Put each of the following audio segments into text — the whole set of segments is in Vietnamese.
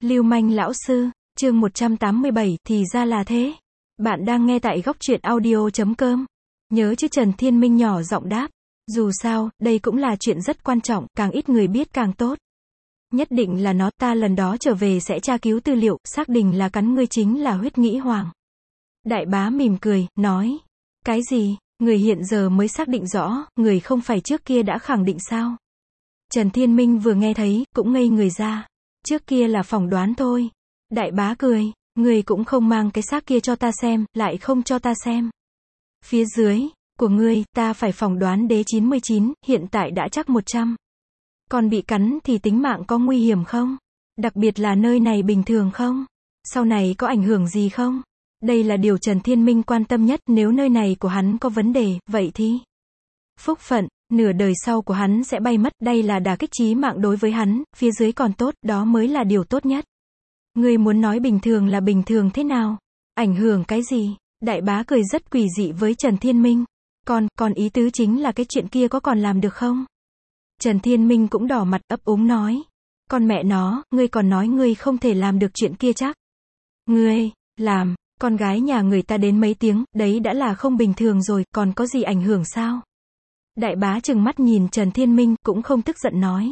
Lưu manh lão sư, chương 187, thì ra là thế. Bạn đang nghe tại góc truyện audio.com. Nhớ chứ, Trần Thiên Minh nhỏ giọng đáp. Dù sao, đây cũng là chuyện rất quan trọng, càng ít người biết càng tốt. Nhất định là nó, ta lần đó trở về sẽ tra cứu tư liệu, xác định là cắn ngươi chính là huyết nghĩ hoàng. Đại bá mỉm cười, nói. Cái gì, người hiện giờ mới xác định rõ, người không phải trước kia đã khẳng định sao? Trần Thiên Minh vừa nghe thấy, cũng ngây người ra. Trước kia là phỏng đoán thôi. Đại bá cười, người cũng không mang cái xác kia cho ta xem, lại không cho ta xem. Phía dưới của ngươi, ta phải phỏng đoán đế 99, hiện tại đã chắc 100. Còn bị cắn thì tính mạng có nguy hiểm không? Đặc biệt là nơi này bình thường không? Sau này có ảnh hưởng gì không? Đây là điều Trần Thiên Minh quan tâm nhất, nếu nơi này của hắn có vấn đề, vậy thì phúc phận, nửa đời sau của hắn sẽ bay mất, đây là đả kích chí mạng đối với hắn, phía dưới còn tốt, đó mới là điều tốt nhất. Ngươi muốn nói bình thường là bình thường thế nào? Ảnh hưởng cái gì? Đại bá cười rất quỷ dị với Trần Thiên Minh. Còn ý tứ chính là cái chuyện kia có còn làm được không? Trần Thiên Minh cũng đỏ mặt ấp úng nói. Con mẹ nó, ngươi còn nói ngươi không thể làm được chuyện kia chắc. Ngươi, làm, con gái nhà người ta đến mấy tiếng, đấy đã là không bình thường rồi, còn có gì ảnh hưởng sao? Đại bá trừng mắt nhìn Trần Thiên Minh, cũng không tức giận nói.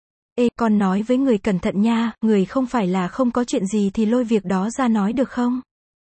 Ê, con nói với người cẩn thận nha, người không phải là không có chuyện gì thì lôi việc đó ra nói được không?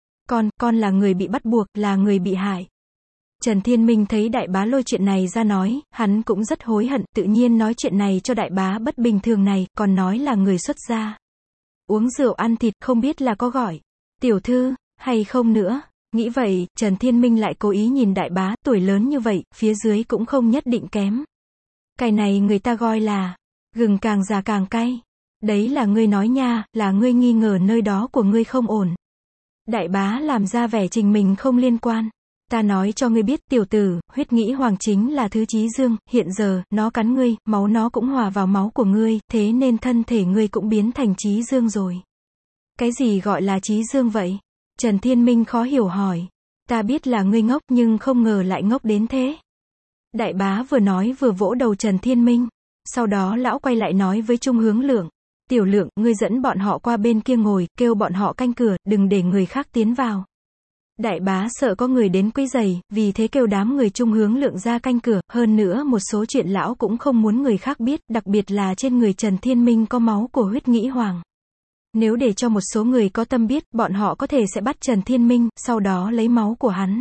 Con là người bị bắt buộc, là người bị hại. Trần Thiên Minh thấy đại bá lôi chuyện này ra nói, hắn cũng rất hối hận, tự nhiên nói chuyện này cho đại bá bất bình thường này, còn nói là người xuất gia. Uống rượu ăn thịt, không biết là có gọi tiểu thư, hay không nữa. Nghĩ vậy, Trần Thiên Minh lại cố ý nhìn đại bá, tuổi lớn như vậy, phía dưới cũng không nhất định kém. Cái này người ta gọi là gừng càng già càng cay. Đấy là ngươi nói nha, là ngươi nghi ngờ nơi đó của ngươi không ổn. Đại bá làm ra vẻ trình mình không liên quan. Ta nói cho ngươi biết, tiểu tử, huyết nghĩ hoàng chính là thứ chí dương, hiện giờ, nó cắn ngươi, máu nó cũng hòa vào máu của ngươi, thế nên thân thể ngươi cũng biến thành chí dương rồi. Cái gì gọi là chí dương vậy? Trần Thiên Minh khó hiểu hỏi. Ta biết là ngươi ngốc, nhưng không ngờ lại ngốc đến thế. Đại bá vừa nói vừa vỗ đầu Trần Thiên Minh. Sau đó lão quay lại nói với Trung Hướng Lượng. Tiểu Lượng, ngươi dẫn bọn họ qua bên kia ngồi, kêu bọn họ canh cửa, đừng để người khác tiến vào. Đại bá sợ có người đến quấy rầy, vì thế kêu đám người Trung Hướng Lượng ra canh cửa, hơn nữa một số chuyện lão cũng không muốn người khác biết, đặc biệt là trên người Trần Thiên Minh có máu của huyết nghĩ hoàng. Nếu để cho một số người có tâm biết, bọn họ có thể sẽ bắt Trần Thiên Minh, sau đó lấy máu của hắn.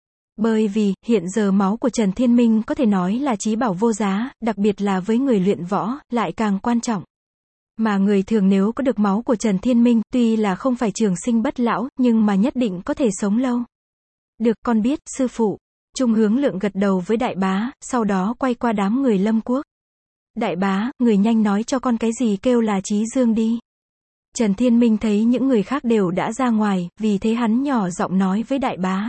Bởi vì, hiện giờ máu của Trần Thiên Minh có thể nói là chí bảo vô giá, đặc biệt là với người luyện võ, lại càng quan trọng. Mà người thường nếu có được máu của Trần Thiên Minh, tuy là không phải trường sinh bất lão, nhưng mà nhất định có thể sống lâu. Được, con biết, sư phụ. Trung Hướng Lượng gật đầu với đại bá, sau đó quay qua đám người Lâm Quốc. Đại bá, người nhanh nói cho con cái gì kêu là chí dương đi. Trần Thiên Minh thấy những người khác đều đã ra ngoài, vì thế hắn nhỏ giọng nói với đại bá.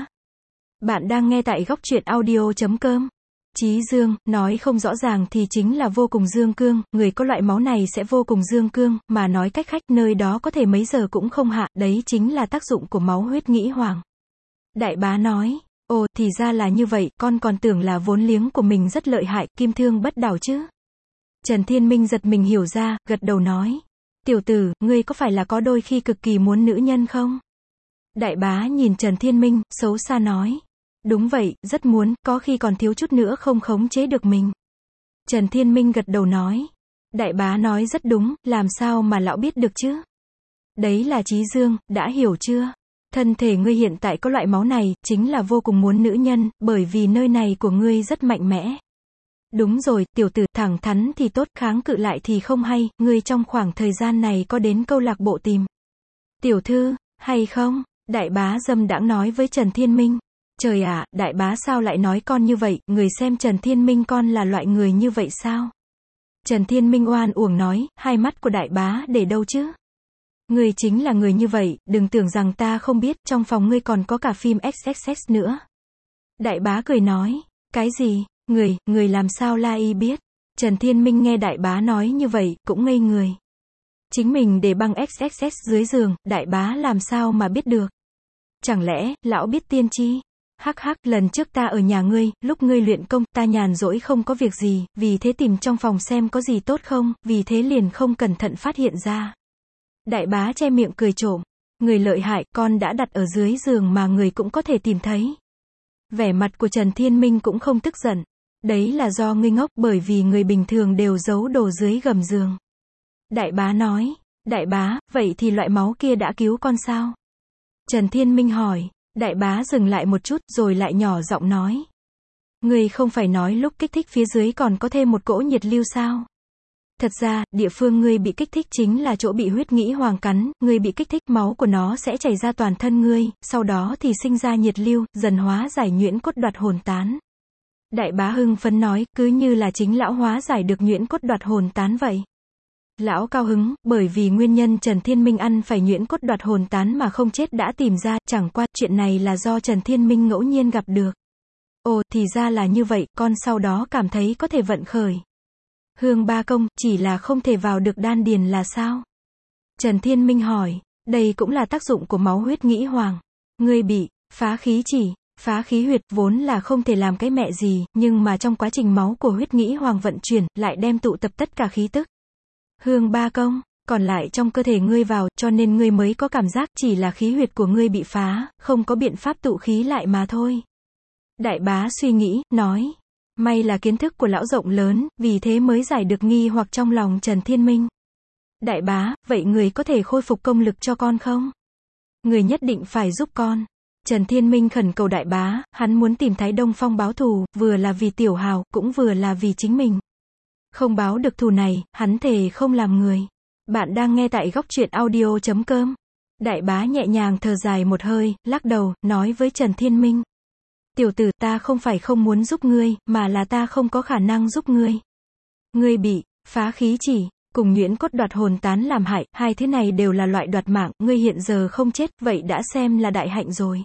Bạn đang nghe tại góc truyện audio.com. Chí dương, nói không rõ ràng thì chính là vô cùng dương cương, người có loại máu này sẽ vô cùng dương cương, mà nói cách khác, nơi đó có thể mấy giờ cũng không hạ, đấy chính là tác dụng của máu huyết nghĩ hoàng. Đại bá nói, ồ, thì ra là như vậy, con còn tưởng là vốn liếng của mình rất lợi hại, kim thương bất đảo chứ. Trần Thiên Minh giật mình hiểu ra, gật đầu nói. Tiểu tử, ngươi có phải là có đôi khi cực kỳ muốn nữ nhân không? Đại bá nhìn Trần Thiên Minh, xấu xa nói. Đúng vậy, rất muốn, có khi còn thiếu chút nữa không khống chế được mình. Trần Thiên Minh gật đầu nói. Đại bá nói rất đúng, làm sao mà lão biết được chứ? Đấy là chí dương, đã hiểu chưa? Thân thể ngươi hiện tại có loại máu này, chính là vô cùng muốn nữ nhân, bởi vì nơi này của ngươi rất mạnh mẽ. Đúng rồi, tiểu tử, thẳng thắn thì tốt, kháng cự lại thì không hay, ngươi trong khoảng thời gian này có đến câu lạc bộ tìm tiểu thư, hay không? Đại bá dâm đãng nói với Trần Thiên Minh. Trời ạ, đại bá sao lại nói con như vậy, người xem Trần Thiên Minh con là loại người như vậy sao? Trần Thiên Minh oan uổng nói, hai mắt của đại bá để đâu chứ? Ngươi chính là người như vậy, đừng tưởng rằng ta không biết, trong phòng ngươi còn có cả phim XXX nữa. Đại bá cười nói, cái gì? Người làm sao la y biết? Trần Thiên Minh nghe đại bá nói như vậy, cũng ngây người. Chính mình để băng XXX dưới giường, đại bá làm sao mà biết được? Chẳng lẽ, lão biết tiên tri? Hắc hắc, lần trước ta ở nhà ngươi, lúc ngươi luyện công, ta nhàn rỗi không có việc gì, vì thế tìm trong phòng xem có gì tốt không, vì thế liền không cẩn thận phát hiện ra. Đại bá che miệng cười trộm. Người lợi hại, con đã đặt ở dưới giường mà người cũng có thể tìm thấy. Vẻ mặt của Trần Thiên Minh cũng không tức giận. Đấy là do ngươi ngốc, bởi vì người bình thường đều giấu đồ dưới gầm giường. Đại bá nói. Đại bá, vậy thì loại máu kia đã cứu con sao? Trần Thiên Minh hỏi. Đại bá dừng lại một chút rồi lại nhỏ giọng nói. Ngươi không phải nói lúc kích thích phía dưới còn có thêm một cỗ nhiệt lưu sao? Thật ra, địa phương ngươi bị kích thích chính là chỗ bị huyết nghĩ hoàng cắn, ngươi bị kích thích máu của nó sẽ chảy ra toàn thân ngươi, sau đó thì sinh ra nhiệt lưu, dần hóa giải nhuyễn cốt đoạt hồn tán. Đại bá hưng phấn nói, cứ như là chính lão hóa giải được nhuyễn cốt đoạt hồn tán vậy. Lão cao hứng, bởi vì nguyên nhân Trần Thiên Minh ăn phải nhuyễn cốt đoạt hồn tán mà không chết đã tìm ra, chẳng qua chuyện này là do Trần Thiên Minh ngẫu nhiên gặp được. Ồ, thì ra là như vậy, con sau đó cảm thấy có thể vận khởi Hương Ba Công, chỉ là không thể vào được đan điền là sao? Trần Thiên Minh hỏi, đây cũng là tác dụng của máu huyết nghĩ hoàng. Ngươi bị phá khí chỉ, phá khí huyệt vốn là không thể làm cái mẹ gì, nhưng mà trong quá trình máu của huyết nghĩ hoàng vận chuyển, lại đem tụ tập tất cả khí tức. Hương Ba Công, còn lại trong cơ thể ngươi vào, cho nên ngươi mới có cảm giác chỉ là khí huyệt của ngươi bị phá, không có biện pháp tụ khí lại mà thôi. Đại bá suy nghĩ, nói. May là kiến thức của lão rộng lớn, vì thế mới giải được nghi hoặc trong lòng Trần Thiên Minh. Đại bá, vậy người có thể khôi phục công lực cho con không? Người nhất định phải giúp con. Trần Thiên Minh khẩn cầu đại bá, hắn muốn tìm Thái Đông Phong báo thù, vừa là vì Tiểu Hào, cũng vừa là vì chính mình. Không báo được thù này, hắn thề không làm người. Bạn đang nghe tại góc truyện audio.com. Đại bá nhẹ nhàng thở dài một hơi, lắc đầu, nói với Trần Thiên Minh. Tiểu tử, ta không phải không muốn giúp ngươi, mà là ta không có khả năng giúp ngươi. Ngươi bị phá khí chỉ, cùng nhuyễn cốt đoạt hồn tán làm hại, hai thứ này đều là loại đoạt mạng, ngươi hiện giờ không chết, vậy đã xem là đại hạnh rồi.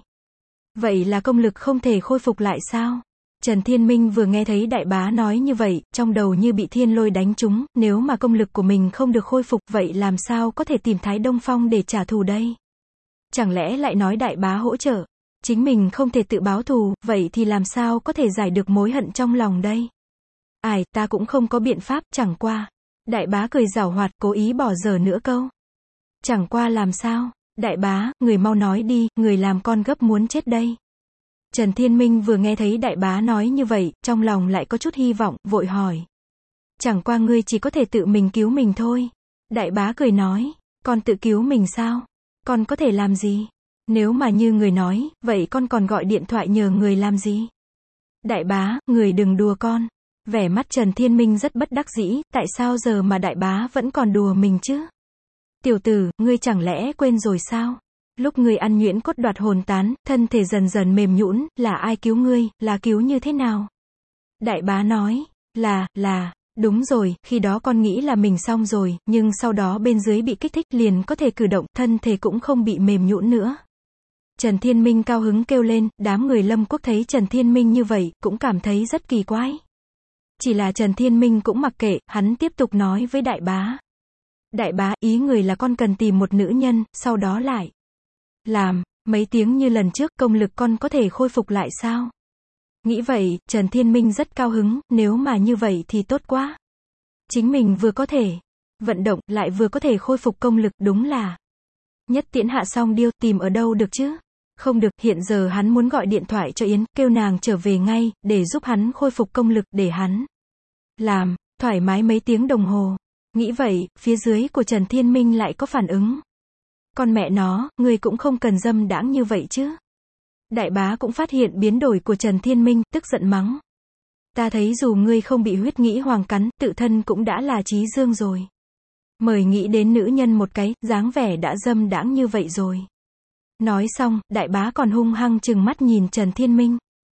Vậy là công lực không thể khôi phục lại sao? Trần Thiên Minh vừa nghe thấy đại bá nói như vậy, trong đầu như bị thiên lôi đánh trúng, nếu mà công lực của mình không được khôi phục, vậy làm sao có thể tìm Thái Đông Phong để trả thù đây? Chẳng lẽ lại nói đại bá hỗ trợ? Chính mình không thể tự báo thù, vậy thì làm sao có thể giải được mối hận trong lòng đây? Ai, ta cũng không có biện pháp, chẳng qua. Đại bá cười giảo hoạt, cố ý bỏ dở nửa câu. Chẳng qua làm sao? Đại bá, người mau nói đi, người làm con gấp muốn chết đây. Trần Thiên Minh vừa nghe thấy đại bá nói như vậy, trong lòng lại có chút hy vọng, vội hỏi. Chẳng qua ngươi chỉ có thể tự mình cứu mình thôi. Đại bá cười nói, con tự cứu mình sao? Con có thể làm gì? Nếu mà như người nói, vậy con còn gọi điện thoại nhờ người làm gì? Đại bá, người đừng đùa con. Vẻ mắt Trần Thiên Minh rất bất đắc dĩ, tại sao giờ mà đại bá vẫn còn đùa mình chứ? Tiểu tử, ngươi chẳng lẽ quên rồi sao? Lúc ngươi ăn nhuyễn cốt đoạt hồn tán, thân thể dần dần mềm nhũn, là ai cứu ngươi, là cứu như thế nào? Đại bá nói, đúng rồi, khi đó con nghĩ là mình xong rồi, nhưng sau đó bên dưới bị kích thích liền có thể cử động, thân thể cũng không bị mềm nhũn nữa. Trần Thiên Minh cao hứng kêu lên, đám người Lâm Quốc thấy Trần Thiên Minh như vậy, cũng cảm thấy rất kỳ quái. Chỉ là Trần Thiên Minh cũng mặc kệ, hắn tiếp tục nói với đại bá. Đại bá, ý người là con cần tìm một nữ nhân, sau đó lại làm mấy tiếng như lần trước, công lực con có thể khôi phục lại sao? Nghĩ vậy, Trần Thiên Minh rất cao hứng, nếu mà như vậy thì tốt quá. Chính mình vừa có thể vận động, lại vừa có thể khôi phục công lực, đúng là nhất tiễn hạ song điêu, tìm ở đâu được chứ? Không được, hiện giờ hắn muốn gọi điện thoại cho Yến, kêu nàng trở về ngay, để giúp hắn khôi phục công lực, để hắn làm thoải mái mấy tiếng đồng hồ. Nghĩ vậy, phía dưới của Trần Thiên Minh lại có phản ứng. Con mẹ nó, ngươi cũng không cần dâm đãng như vậy chứ. Đại bá cũng phát hiện biến đổi của Trần Thiên Minh, tức giận mắng. Ta thấy dù ngươi không bị huyết nghĩ hoàng cắn, tự thân cũng đã là trí dương rồi. Mời nghĩ đến nữ nhân một cái, dáng vẻ đã dâm đãng như vậy rồi. Nói xong, đại bá còn hung hăng trừng mắt nhìn Trần Thiên Minh.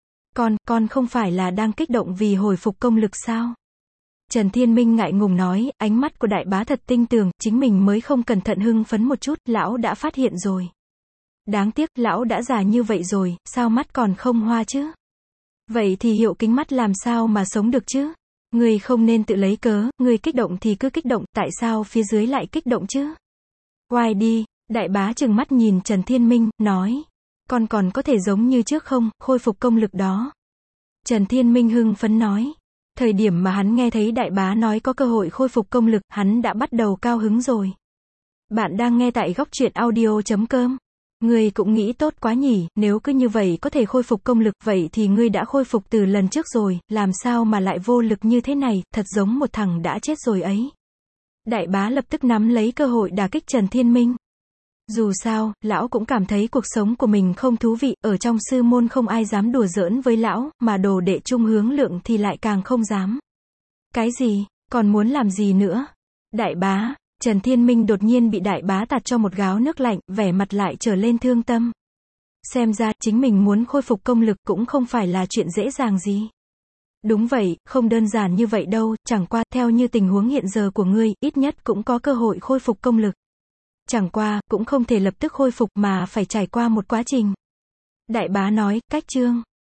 Con không phải là đang kích động vì hồi phục công lực sao? Trần Thiên Minh ngại ngùng nói, ánh mắt của đại bá thật tinh tường, chính mình mới không cẩn thận hưng phấn một chút, lão đã phát hiện rồi. Đáng tiếc, lão đã già như vậy rồi, sao mắt còn không hoa chứ? Vậy thì hiệu kính mắt làm sao mà sống được chứ? Ngươi không nên tự lấy cớ, ngươi kích động thì cứ kích động, tại sao phía dưới lại kích động chứ? Oai đi, đại bá trừng mắt nhìn Trần Thiên Minh, nói. Con còn có thể giống như trước không, khôi phục công lực đó. Trần Thiên Minh hưng phấn nói. Thời điểm mà hắn nghe thấy đại bá nói có cơ hội khôi phục công lực, hắn đã bắt đầu cao hứng rồi. Bạn đang nghe tại góc truyện audio.com. Ngươi cũng nghĩ tốt quá nhỉ, nếu cứ như vậy có thể khôi phục công lực, vậy thì ngươi đã khôi phục từ lần trước rồi, làm sao mà lại vô lực như thế này, thật giống một thằng đã chết rồi ấy. Đại bá lập tức nắm lấy cơ hội đả kích Trần Thiên Minh. Dù sao, lão cũng cảm thấy cuộc sống của mình không thú vị, ở trong sư môn không ai dám đùa giỡn với lão, mà đồ đệ Trung Hướng Lượng thì lại càng không dám. Cái gì, còn muốn làm gì nữa? Đại bá, Trần Thiên Minh đột nhiên bị đại bá tạt cho một gáo nước lạnh, vẻ mặt lại trở lên thương tâm. Xem ra, chính mình muốn khôi phục công lực cũng không phải là chuyện dễ dàng gì. Đúng vậy, không đơn giản như vậy đâu, chẳng qua, theo như tình huống hiện giờ của ngươi, ít nhất cũng có cơ hội khôi phục công lực. Chẳng qua, cũng không thể lập tức khôi phục mà phải trải qua một quá trình. Đại bá nói, cách chương.